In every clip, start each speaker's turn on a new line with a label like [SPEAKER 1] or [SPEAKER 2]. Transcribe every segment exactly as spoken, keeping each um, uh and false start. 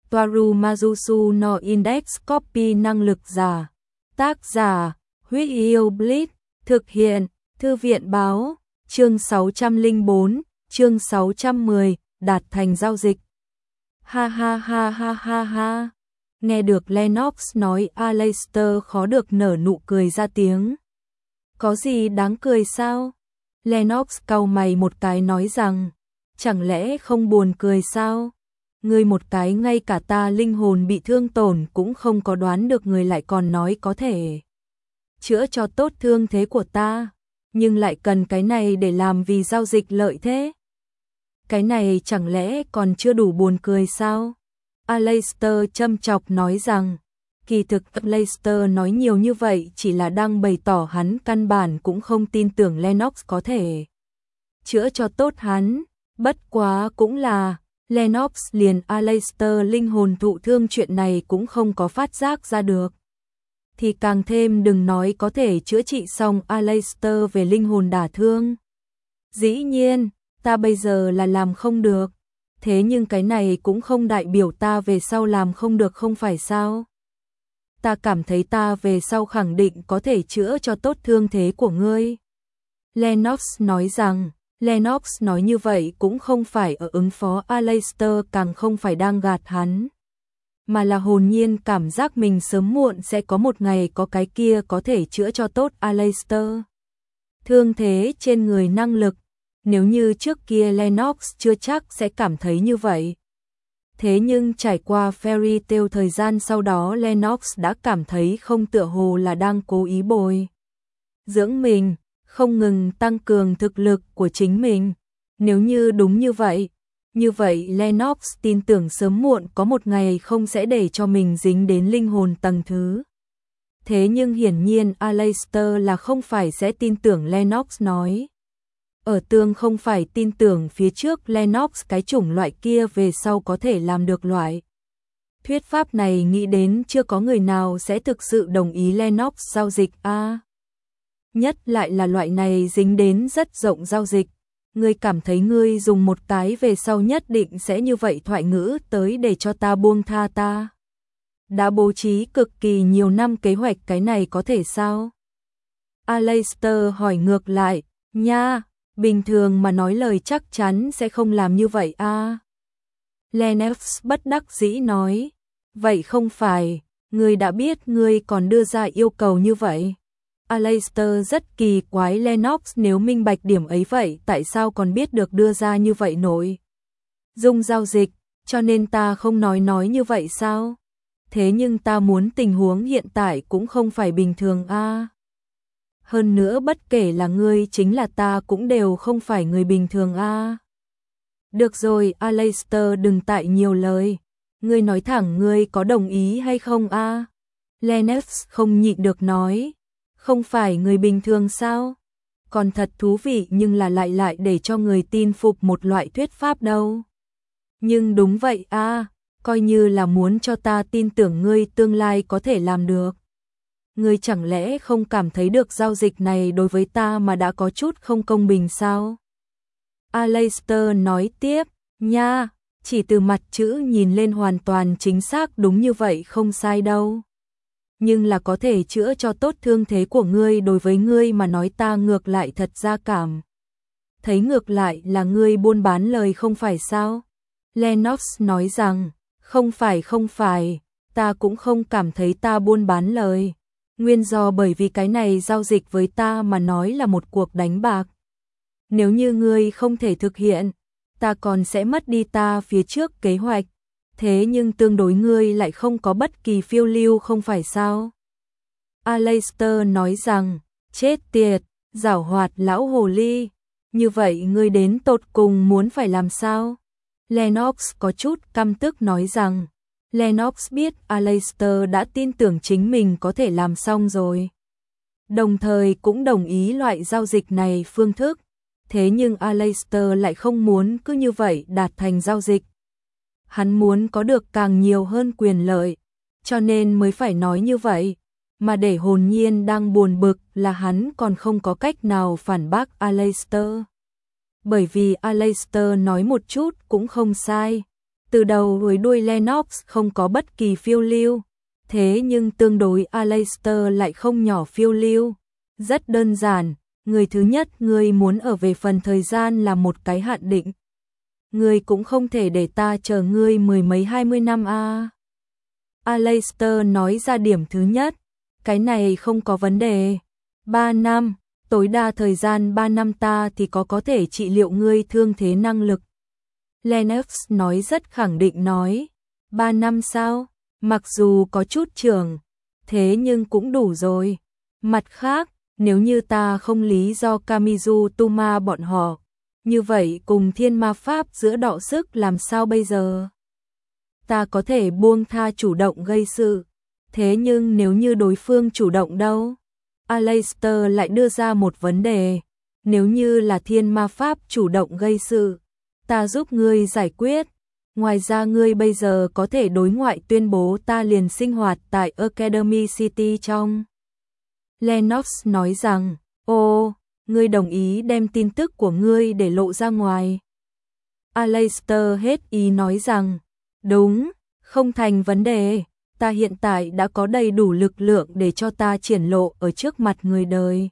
[SPEAKER 1] Toaru Majusu no Index Copy năng lực giả. Tác giả, Huyết Yêu Blitz, thực hiện, Thư viện báo, chương sáu trăm lẻ bốn, chương sáu trăm mười, đạt thành giao dịch. Ha ha ha ha ha ha. Nghe được Lennox nói, Aleister khó được nở nụ cười ra tiếng. Có gì đáng cười sao? Lennox cau mày một cái nói rằng, chẳng lẽ không buồn cười sao? Ngươi một cái ngay cả ta linh hồn bị thương tổn cũng không có đoán được, người lại còn nói có thể chữa cho tốt thương thế của ta, nhưng lại cần cái này để làm vì giao dịch lợi thế. Cái này chẳng lẽ còn chưa đủ buồn cười sao? Aleister châm chọc nói rằng, kỳ thực Aleister nói nhiều như vậy chỉ là đang bày tỏ hắn căn bản cũng không tin tưởng Lennox có thể chữa cho tốt hắn, bất quá cũng là Lennox liền Aleister linh hồn thụ thương chuyện này cũng không có phát giác ra được, thì càng thêm đừng nói có thể chữa trị xong Aleister về linh hồn đả thương. Dĩ nhiên, ta bây giờ là làm không được, thế nhưng cái này cũng không đại biểu ta về sau làm không được không phải sao? Ta cảm thấy ta về sau khẳng định có thể chữa cho tốt thương thế của ngươi. Lennox nói rằng, Lennox nói như vậy cũng không phải ở ứng phó Aleister, càng không phải đang gạt hắn, mà là hồn nhiên cảm giác mình sớm muộn sẽ có một ngày có cái kia có thể chữa cho tốt Aleister thương thế trên người năng lực. Nếu như trước kia Lennox chưa chắc sẽ cảm thấy như vậy. Thế nhưng trải qua Fairy Tail thời gian sau đó, Lennox đã cảm thấy không tựa hồ là đang cố ý bồi dưỡng mình, không ngừng tăng cường thực lực của chính mình. Nếu như đúng như vậy, như vậy Lennox tin tưởng sớm muộn có một ngày không sẽ để cho mình dính đến linh hồn tầng thứ. Thế nhưng hiển nhiên Aleister là không phải sẽ tin tưởng Lennox nói. Ở tương không phải tin tưởng phía trước Lennox cái chủng loại kia về sau có thể làm được loại thuyết pháp này, nghĩ đến chưa có người nào sẽ thực sự đồng ý Lennox giao dịch a. À, nhất lại là loại này dính đến rất rộng giao dịch. Ngươi cảm thấy ngươi dùng một cái về sau nhất định sẽ như vậy thoại ngữ tới để cho ta buông tha ta? Đã bố trí cực kỳ nhiều năm kế hoạch, cái này có thể sao? Aleister hỏi ngược lại, nha. Bình thường mà nói lời chắc chắn sẽ không làm như vậy a. À. Lennox bất đắc dĩ nói, vậy không phải, ngươi đã biết ngươi còn đưa ra yêu cầu như vậy. Aleister rất kỳ quái, Lennox nếu minh bạch điểm ấy vậy tại sao còn biết được đưa ra như vậy nội dung giao dịch, cho nên ta không nói nói như vậy sao? Thế nhưng ta muốn tình huống hiện tại cũng không phải bình thường a. À. Hơn nữa bất kể là ngươi chính là ta cũng đều không phải người bình thường a. À. Được rồi, Aleister đừng tại nhiều lời. Ngươi nói thẳng ngươi có đồng ý hay không a? À? Lennox không nhịn được nói. Không phải người bình thường sao? Còn thật thú vị, nhưng là lại lại để cho người tin phục một loại thuyết pháp đâu. Nhưng đúng vậy a, à, coi như là muốn cho ta tin tưởng ngươi tương lai có thể làm được. Ngươi chẳng lẽ không cảm thấy được giao dịch này đối với ta mà đã có chút không công bình sao? Aleister nói tiếp, nha, chỉ từ mặt chữ nhìn lên hoàn toàn chính xác đúng như vậy không sai đâu. Nhưng là có thể chữa cho tốt thương thế của ngươi, đối với ngươi mà nói ta ngược lại thật ra cảm thấy ngược lại là ngươi buôn bán lời không phải sao? Lennox nói rằng, không phải không phải, ta cũng không cảm thấy ta buôn bán lời. Nguyên do bởi vì cái này giao dịch với ta mà nói là một cuộc đánh bạc. Nếu như ngươi không thể thực hiện, ta còn sẽ mất đi ta phía trước kế hoạch. Thế nhưng tương đối ngươi lại không có bất kỳ phiêu lưu không phải sao? Aleister nói rằng, chết tiệt, giảo hoạt lão hồ ly. Như vậy ngươi đến tột cùng muốn phải làm sao? Lennox có chút căm tức nói rằng, Lennox biết Aleister đã tin tưởng chính mình có thể làm xong rồi. Đồng thời cũng đồng ý loại giao dịch này phương thức. Thế nhưng Aleister lại không muốn cứ như vậy đạt thành giao dịch. Hắn muốn có được càng nhiều hơn quyền lợi, cho nên mới phải nói như vậy. Mà để hồn nhiên đang buồn bực là hắn còn không có cách nào phản bác Aleister. Bởi vì Aleister nói một chút cũng không sai. Từ đầu với đuôi Lennox không có bất kỳ phiêu lưu, thế nhưng tương đối Aleister lại không nhỏ phiêu lưu. Rất đơn giản, người thứ nhất ngươi muốn ở về phần thời gian là một cái hạn định. Ngươi cũng không thể để ta chờ ngươi mười mấy hai mươi năm a. À. Aleister nói ra điểm thứ nhất, cái này không có vấn đề. Ba năm, tối đa thời gian ba năm ta thì có có thể trị liệu ngươi thương thế năng lực. Lennox nói rất khẳng định nói, ba năm sao? Mặc dù có chút trưởng, thế nhưng cũng đủ rồi. Mặt khác, nếu như ta không lý do Kamizu Tuma bọn họ, như vậy cùng thiên ma pháp giữa đọ sức làm sao bây giờ? Ta có thể buông tha chủ động gây sự, thế nhưng nếu như đối phương chủ động đâu? Aleister lại đưa ra một vấn đề, nếu như là thiên ma pháp chủ động gây sự, ta giúp ngươi giải quyết. Ngoài ra ngươi bây giờ có thể đối ngoại tuyên bố ta liền sinh hoạt tại Academy City trong. Lennox nói rằng, ô, ngươi đồng ý đem tin tức của ngươi để lộ ra ngoài. Aleister hết ý nói rằng, đúng, không thành vấn đề, ta hiện tại đã có đầy đủ lực lượng để cho ta triển lộ ở trước mặt người đời.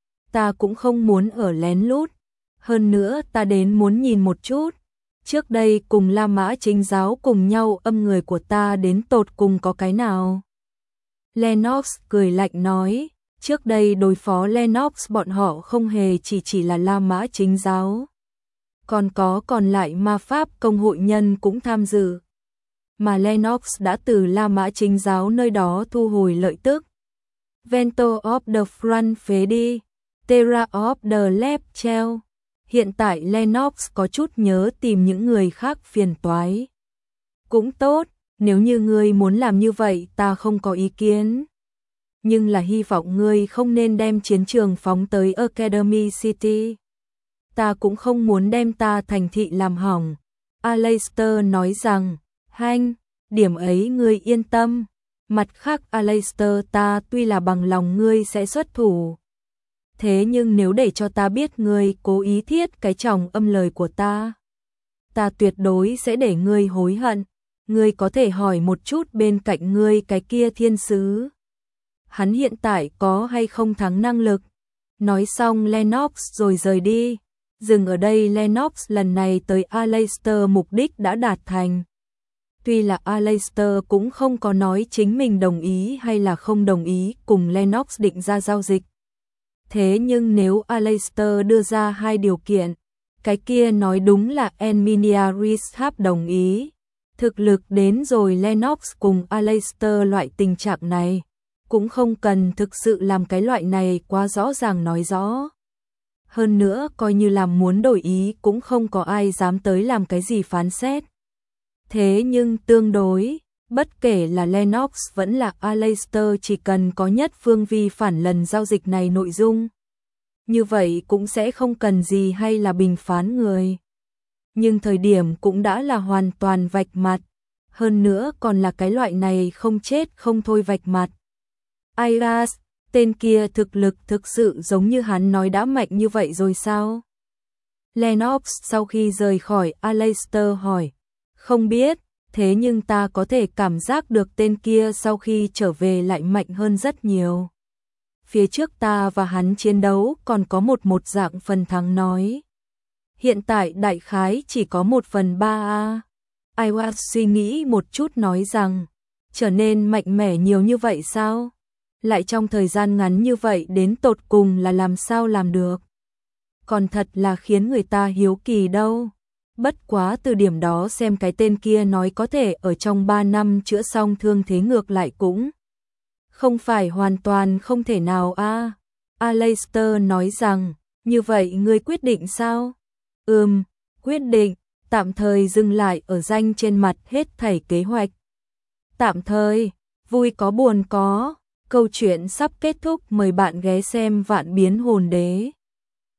[SPEAKER 1] Ta cũng không muốn ở lén lút, hơn nữa ta đến muốn nhìn một chút. Trước đây cùng La Mã Chính giáo cùng nhau âm người của ta đến tột cùng có cái nào? Lennox cười lạnh nói, trước đây đối phó Lennox bọn họ không hề chỉ chỉ là La Mã Chính giáo. Còn có còn lại ma pháp công hội nhân cũng tham dự. Mà Lennox đã từ La Mã Chính giáo nơi đó thu hồi lợi tức. Vento of the Front phế đi, Terra of the Left treo. Hiện tại Lennox có chút nhớ tìm những người khác phiền toái. Cũng tốt, nếu như ngươi muốn làm như vậy ta không có ý kiến. Nhưng là hy vọng ngươi không nên đem chiến trường phóng tới Academy City. Ta cũng không muốn đem ta thành thị làm hỏng. Aleister nói rằng, hanh, điểm ấy ngươi yên tâm. Mặt khác Aleister ta tuy là bằng lòng ngươi sẽ xuất thủ. Thế nhưng nếu để cho ta biết ngươi cố ý thiết cái chồng âm lời của ta, ta tuyệt đối sẽ để ngươi hối hận. Ngươi có thể hỏi một chút bên cạnh ngươi cái kia thiên sứ. Hắn hiện tại có hay không thắng năng lực? Nói xong Lennox rồi rời đi. Dừng ở đây Lennox lần này tới Aleister mục đích đã đạt thành. Tuy là Aleister cũng không có nói chính mình đồng ý hay là không đồng ý cùng Lennox định ra giao dịch. Thế nhưng nếu Aleister đưa ra hai điều kiện, cái kia nói đúng là Enminia Rishab đồng ý. Thực lực đến rồi Lennox cùng Aleister loại tình trạng này, cũng không cần thực sự làm cái loại này quá rõ ràng nói rõ. Hơn nữa coi như làm muốn đổi ý cũng không có ai dám tới làm cái gì phán xét. Thế nhưng tương đối, bất kể là Lennox vẫn là Aleister chỉ cần có nhất phương vi phản lần giao dịch này nội dung. Như vậy cũng sẽ không cần gì hay là bình phán người. Nhưng thời điểm cũng đã là hoàn toàn vạch mặt. Hơn nữa còn là cái loại này không chết không thôi vạch mặt. Iras, tên kia thực lực thực sự giống như hắn nói đã mạnh như vậy rồi sao? Lennox sau khi rời khỏi Aleister hỏi. Không biết, thế nhưng ta có thể cảm giác được tên kia sau khi trở về lại mạnh hơn rất nhiều. Phía trước ta và hắn chiến đấu còn có một một dạng phần thắng nói. Hiện tại đại khái chỉ có một phần ba a. Iwas suy nghĩ một chút nói rằng, trở nên mạnh mẽ nhiều như vậy sao? Lại trong thời gian ngắn như vậy đến tột cùng là làm sao làm được? Còn thật là khiến người ta hiếu kỳ đâu. Bất quá từ điểm đó xem cái tên kia nói có thể ở trong ba năm chữa xong thương thế ngược lại cũng không phải hoàn toàn không thể nào a. À. Aleister nói rằng, như vậy ngươi quyết định sao? Ừm, quyết định, tạm thời dừng lại ở danh trên mặt hết thảy kế hoạch. Tạm thời, vui có buồn có, câu chuyện sắp kết thúc, mời bạn ghé xem Vạn Biến Hồn Đế.